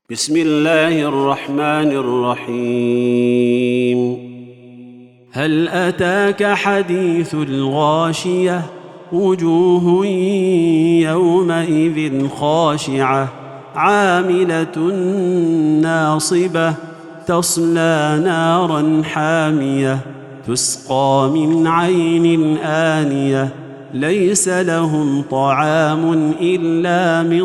بسم الله الرحمن الرحيم. هل أتاك حديث الغاشية؟ وجوه يومئذ خاشعة عاملة ناصبة تصلى نارا حامية تسقى من عين آنية ليس لهم طعام إلا من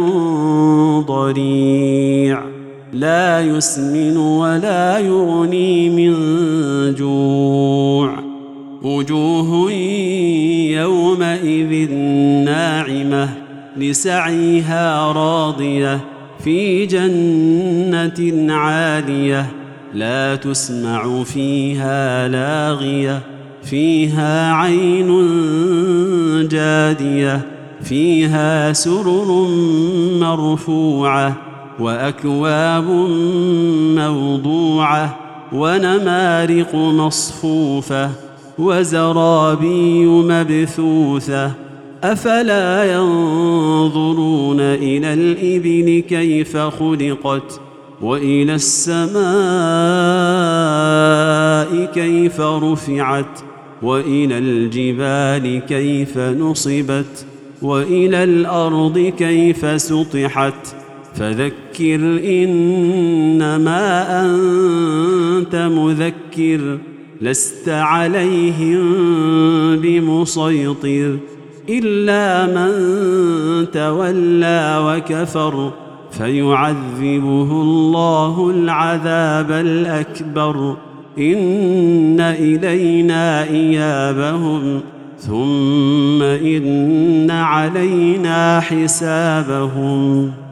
ضريع لا يسمن ولا يغني من جوع. وجوه يومئذ ناعمة لسعيها راضية في جنة عالية لا تسمع فيها لاغية فيها عين جادية فيها سرر مرفوعة وأكواب موضوعة ونمارق مصفوفة وزرابي مبثوثة أفلا ينظرون إلى الإبل كيف خلقت وإلى السماء كيف رفعت وإلى الجبال كيف نصبت وإلى الأرض كيف سطحت فذكر إنما أنت مذكر لست عليهم بمسيطر إلا من تولى وكفر فيعذبه الله العذاب الأكبر إن إلينا إيابهم ثم إن علينا حسابهم.